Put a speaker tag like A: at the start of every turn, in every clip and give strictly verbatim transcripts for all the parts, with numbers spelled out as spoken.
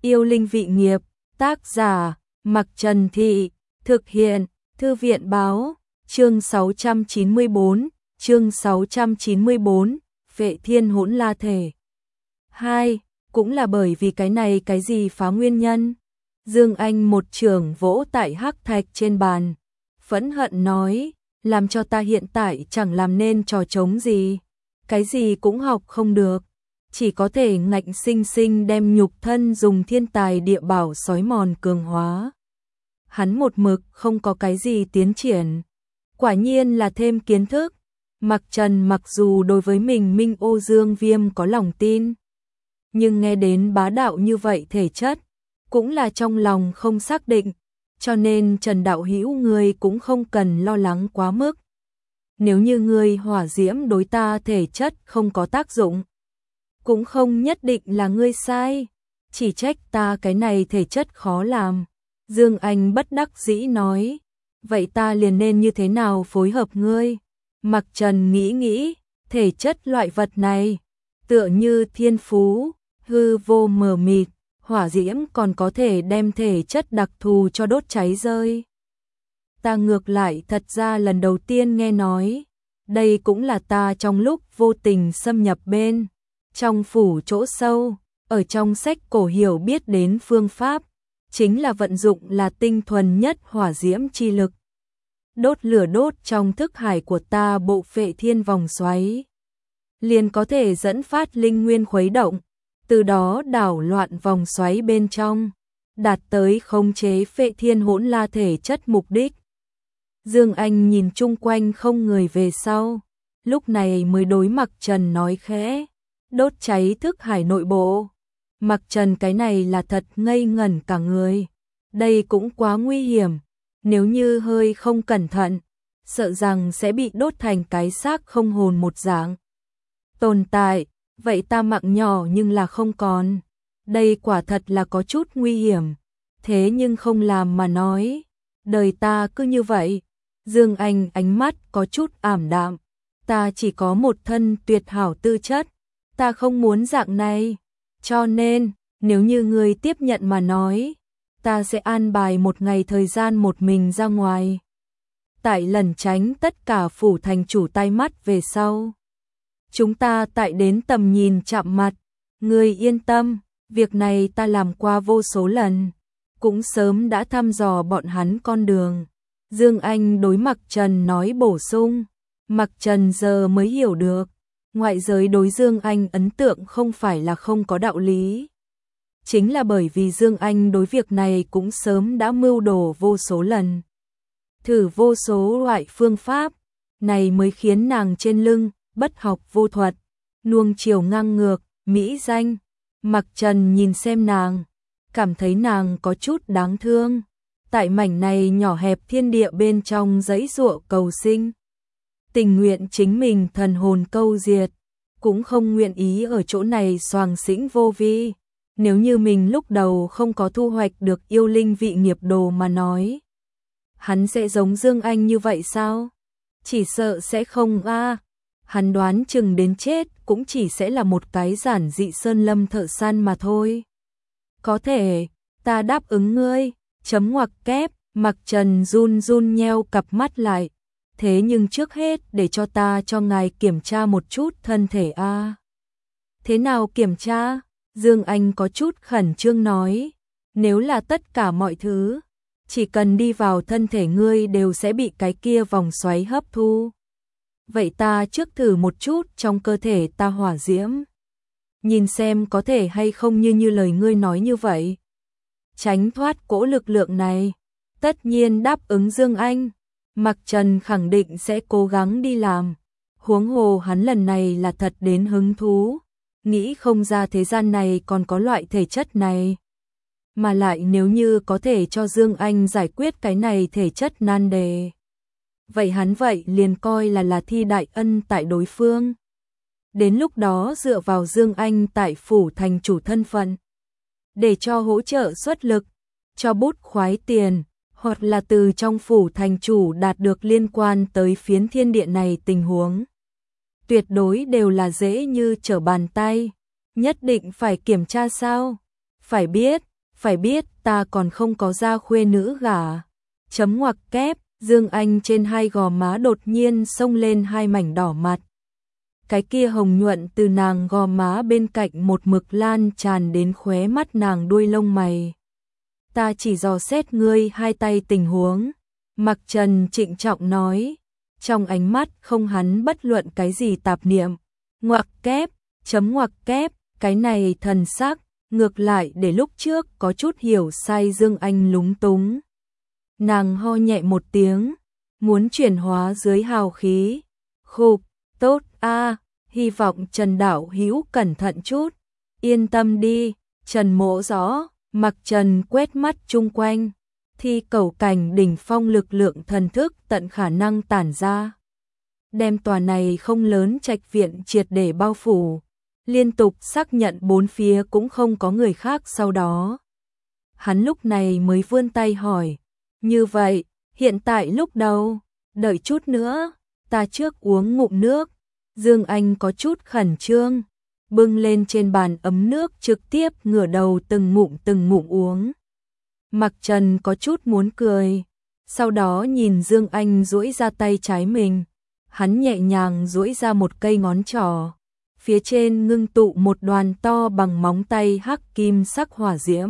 A: Yêu linh vị nghiệp, tác giả, Mặc Trần Thị, thực hiện, Thư viện báo, chương sáu trăm chín mươi tư, chương sáu trăm chín mươi tư, Phệ Thiên Hỗn La Thể. hai. Cũng là bởi vì cái này cái gì phá nguyên nhân. Dương Anh một chưởng vỗ tại hắc thạch trên bàn, phẫn hận nói, làm cho ta hiện tại chẳng làm nên trò trống gì, cái gì cũng học không được, chỉ có thể ngạnh sinh sinh đem nhục thân dùng thiên tài địa bảo xói mòn cường hóa. Hắn một mực không có cái gì tiến triển, quả nhiên là thêm kiến thức. Mặc Trần mặc dù đối với mình Minh Ô Dương Viêm có lòng tin, nhưng nghe đến bá đạo như vậy thể chất, cũng là trong lòng không xác định, cho nên Trần đạo hữu ngươi cũng không cần lo lắng quá mức. Nếu như ngươi hỏa diễm đối ta thể chất không có tác dụng, cũng không nhất định là ngươi sai, chỉ trách ta cái này thể chất khó làm. Dương Anh bất đắc dĩ nói, vậy ta liền nên như thế nào phối hợp ngươi? Mặc Trần nghĩ nghĩ, thể chất loại vật này, tựa như thiên phú, hư vô mờ mịt, hỏa diễm còn có thể đem thể chất đặc thù cho đốt cháy rơi. Ta ngược lại thật ra lần đầu tiên nghe nói, đây cũng là ta trong lúc vô tình xâm nhập bên trong phủ chỗ sâu, ở trong sách cổ hiểu biết đến phương pháp, chính là vận dụng là tinh thuần nhất hỏa diễm chi lực. Đốt lửa đốt trong thức hải của ta bộ Phệ Thiên vòng xoáy, liền có thể dẫn phát linh nguyên khuấy động, từ đó đảo loạn vòng xoáy bên trong, đạt tới khống chế Phệ Thiên Hỗn La thể chất mục đích. Dương Anh nhìn chung quanh không người về sau, lúc này mới đối Mặc Trần nói khẽ, đốt cháy thức hải nội bộ. Mặc Trần cái này là thật ngây ngẩn cả người, đây cũng quá nguy hiểm, nếu như hơi không cẩn thận, sợ rằng sẽ bị đốt thành cái xác không hồn một dạng tồn tại, vậy ta mạng nhỏ nhưng là không còn, đây quả thật là có chút nguy hiểm, thế nhưng không làm mà nói, đời ta cứ như vậy. Dương Anh ánh mắt có chút ảm đạm, ta chỉ có một thân tuyệt hảo tư chất, ta không muốn dạng này, cho nên, nếu như ngươi tiếp nhận mà nói, ta sẽ an bài một ngày thời gian một mình ra ngoài. Tại lẩn tránh tất cả phủ thành chủ tai mắt về sau, chúng ta tại đến tầm nhìn chạm mặt, ngươi yên tâm, việc này ta làm qua vô số lần, cũng sớm đã thăm dò bọn hắn con đường. Dương Anh đối Mặc Trần nói bổ sung, Mặc Trần giờ mới hiểu được, ngoại giới đối Dương Anh ấn tượng không phải là không có đạo lý. Chính là bởi vì Dương Anh đối việc này cũng sớm đã mưu đồ vô số lần, thử vô số loại phương pháp, này mới khiến nàng trên lưng, bất học vô thuật, nuông chiều ngang ngược, mỹ danh. Mặc Trần nhìn xem nàng, cảm thấy nàng có chút đáng thương, tại mảnh này nhỏ hẹp thiên địa bên trong giãy giụa cầu sinh, tình nguyện chính mình thần hồn câu diệt, cũng không nguyện ý ở chỗ này xoàng xĩnh vô vi. Nếu như mình lúc đầu không có thu hoạch được yêu linh vị nghiệp đồ mà nói, hắn sẽ giống Dương Anh như vậy sao? Chỉ sợ sẽ không a. À. Hắn đoán chừng đến chết cũng chỉ sẽ là một cái giản dị sơn lâm thợ săn mà thôi. Có thể, ta đáp ứng ngươi, chấm ngoặc kép. Mặc Trần run run nheo cặp mắt lại, thế nhưng trước hết để cho ta cho ngài kiểm tra một chút thân thể a. À. Thế nào kiểm tra? Dương Anh có chút khẩn trương nói, nếu là tất cả mọi thứ, chỉ cần đi vào thân thể ngươi đều sẽ bị cái kia vòng xoáy hấp thu. Vậy ta trước thử một chút trong cơ thể ta hỏa diễm, nhìn xem có thể hay không như như lời ngươi nói như vậy. Tránh thoát cỗ lực lượng này, tất nhiên đáp ứng Dương Anh, Mặc Trần khẳng định sẽ cố gắng đi làm, huống hồ hắn lần này là thật đến hứng thú. Nghĩ không ra thế gian này còn có loại thể chất này. Mà lại nếu như có thể cho Dương Anh giải quyết cái này thể chất nan đề, vậy hắn vậy liền coi là là thi đại ân tại đối phương. Đến lúc đó dựa vào Dương Anh tại phủ thành chủ thân phận, để cho hỗ trợ xuất lực, cho bút khoái tiền, hoặc là từ trong phủ thành chủ đạt được liên quan tới phiến thiên địa này tình huống, tuyệt đối đều là dễ như trở bàn tay. Nhất định phải kiểm tra sao? Phải biết, phải biết ta còn không có gia khuê nữ gả. Chấm ngoặc kép, Dương Anh trên hai gò má đột nhiên xông lên hai mảnh đỏ mặt. Cái kia hồng nhuận từ nàng gò má bên cạnh một mực lan tràn đến khóe mắt nàng đuôi lông mày. Ta chỉ dò xét ngươi hai tay tình huống. Mặc Trần trịnh trọng nói, trong ánh mắt không hắn bất luận cái gì tạp niệm. Ngoặc kép, chấm ngoặc kép, cái này thần sắc, ngược lại để lúc trước có chút hiểu sai Dương Anh lúng túng. Nàng ho nhẹ một tiếng, muốn chuyển hóa dưới hào khí. Khục, tốt a, hy vọng Trần đạo hữu cẩn thận chút. Yên tâm đi, Trần mỗ rõ. Mặc Trần quét mắt chung quanh, thi cầu cảnh đỉnh phong lực lượng thần thức tận khả năng tản ra. Đem tòa này không lớn trạch viện triệt để bao phủ, liên tục xác nhận bốn phía cũng không có người khác sau đó. Hắn lúc này mới vươn tay hỏi, như vậy, hiện tại lúc đầu, đợi chút nữa, ta trước uống ngụm nước. Dương Anh có chút khẩn trương, bưng lên trên bàn ấm nước trực tiếp ngửa đầu từng ngụm từng ngụm uống. Mặc Trần có chút muốn cười, sau đó nhìn Dương Anh duỗi ra tay trái mình, hắn nhẹ nhàng duỗi ra một cây ngón trỏ, phía trên ngưng tụ một đoàn to bằng móng tay hắc kim sắc hỏa diễm.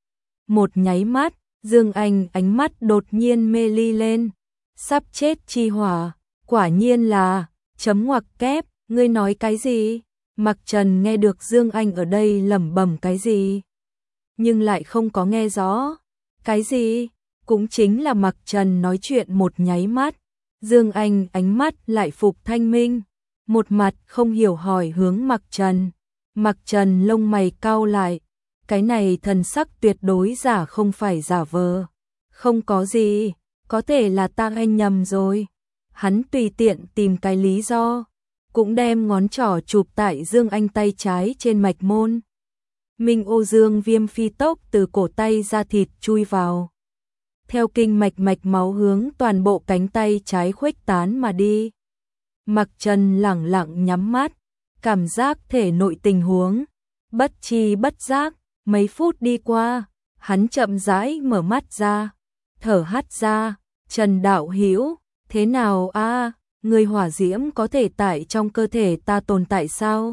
A: Một nháy mắt, Dương Anh ánh mắt đột nhiên mê ly lên, sắp chết chi hỏa, quả nhiên là, chấm ngoặc kép, ngươi nói cái gì? Mặc Trần nghe được Dương Anh ở đây lẩm bẩm cái gì, nhưng lại không có nghe rõ. Cái gì? Cũng chính là Mặc Trần nói chuyện một nháy mắt, Dương Anh ánh mắt lại phục thanh minh, một mặt không hiểu hỏi hướng Mặc Trần. Mặc Trần lông mày cau lại, cái này thần sắc tuyệt đối giả không phải giả vờ. Không có gì, có thể là ta anh nhầm rồi. Hắn tùy tiện tìm cái lý do, cũng đem ngón trỏ chụp tại Dương Anh tay trái trên mạch môn. Minh ô dương viêm phi tốc từ cổ tay ra thịt chui vào. Theo kinh mạch mạch máu hướng toàn bộ cánh tay trái khuếch tán mà đi. Mặc Trần lẳng lặng nhắm mắt, cảm giác thể nội tình huống. Bất chi bất giác, mấy phút đi qua, hắn chậm rãi mở mắt ra, thở hắt ra, Trần đạo hữu, thế nào a? Người hỏa diễm có thể tại trong cơ thể ta tồn tại sao?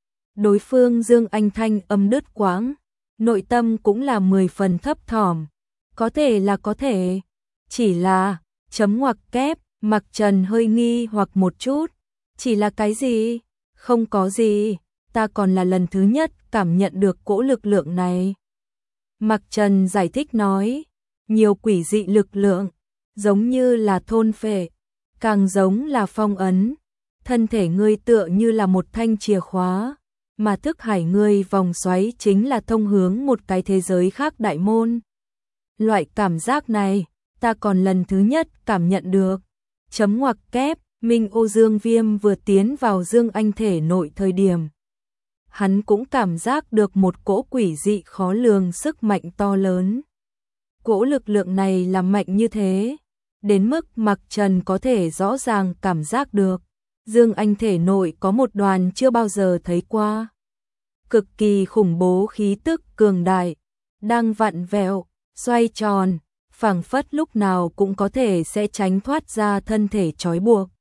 A: Đối phương Dương Anh thanh âm đứt quãng, nội tâm cũng là mười phần thấp thỏm. Có thể là có thể, chỉ là, chấm ngoặc kép, Mặc Trần hơi nghi hoặc một chút. Chỉ là cái gì? Không có gì, ta còn là lần thứ nhất cảm nhận được cỗ lực lượng này. Mặc Trần giải thích nói, nhiều quỷ dị lực lượng, giống như là thôn phệ, càng giống là phong ấn. Thân thể ngươi tựa như là một thanh chìa khóa, mà thức hải ngươi vòng xoáy chính là thông hướng một cái thế giới khác đại môn. Loại cảm giác này, ta còn lần thứ nhất cảm nhận được. Chấm ngoặc kép, Minh ô dương viêm vừa tiến vào Dương Anh thể nội thời điểm. Hắn cũng cảm giác được một cỗ quỷ dị khó lường sức mạnh to lớn. Cỗ lực lượng này là mạnh như thế, đến mức Mặc Trần có thể rõ ràng cảm giác được. Dương Anh thể nội có một đoàn chưa bao giờ thấy qua. Cực kỳ khủng bố khí tức cường đại, đang vặn vẹo, xoay tròn, phảng phất lúc nào cũng có thể sẽ tránh thoát ra thân thể trói buộc.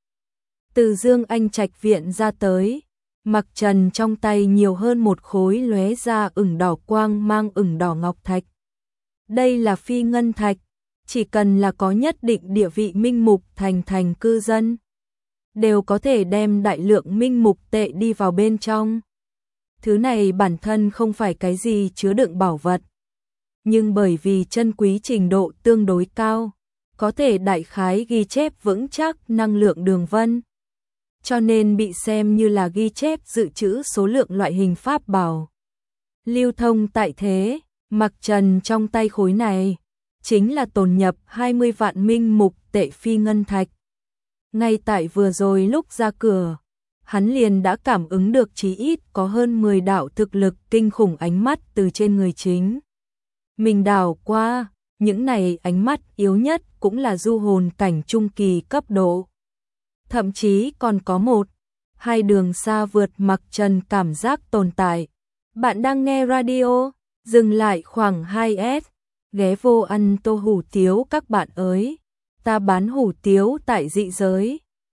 A: Từ Dương Anh trạch viện ra tới, Mặc Trần trong tay nhiều hơn một khối lóe ra ửng đỏ quang mang ửng đỏ ngọc thạch. Đây là phi ngân thạch, chỉ cần là có nhất định địa vị minh mục thành thành cư dân, đều có thể đem đại lượng minh mục tệ đi vào bên trong. Thứ này bản thân không phải cái gì chứa đựng bảo vật, nhưng bởi vì chân quý trình độ tương đối cao, có thể đại khái ghi chép vững chắc năng lượng đường vân, cho nên bị xem như là ghi chép dự trữ số lượng loại hình pháp bảo. Lưu thông tại thế, Mặc Trần trong tay khối này, chính là tồn nhập hai mươi vạn minh mục tệ phi ngân thạch. Ngay tại vừa rồi lúc ra cửa, hắn liền đã cảm ứng được chí ít có hơn mười đạo thực lực kinh khủng ánh mắt từ trên người chính. Mình đảo qua, những này ánh mắt yếu nhất cũng là du hồn cảnh trung kỳ cấp độ. Thậm chí còn có một, hai đường xa vượt Mặc Trần cảm giác tồn tại. Bạn đang nghe radio Dừng lại khoảng hai S, ghé vô ăn tô hủ tiếu các bạn ơi. Ta bán hủ tiếu tại dị giới.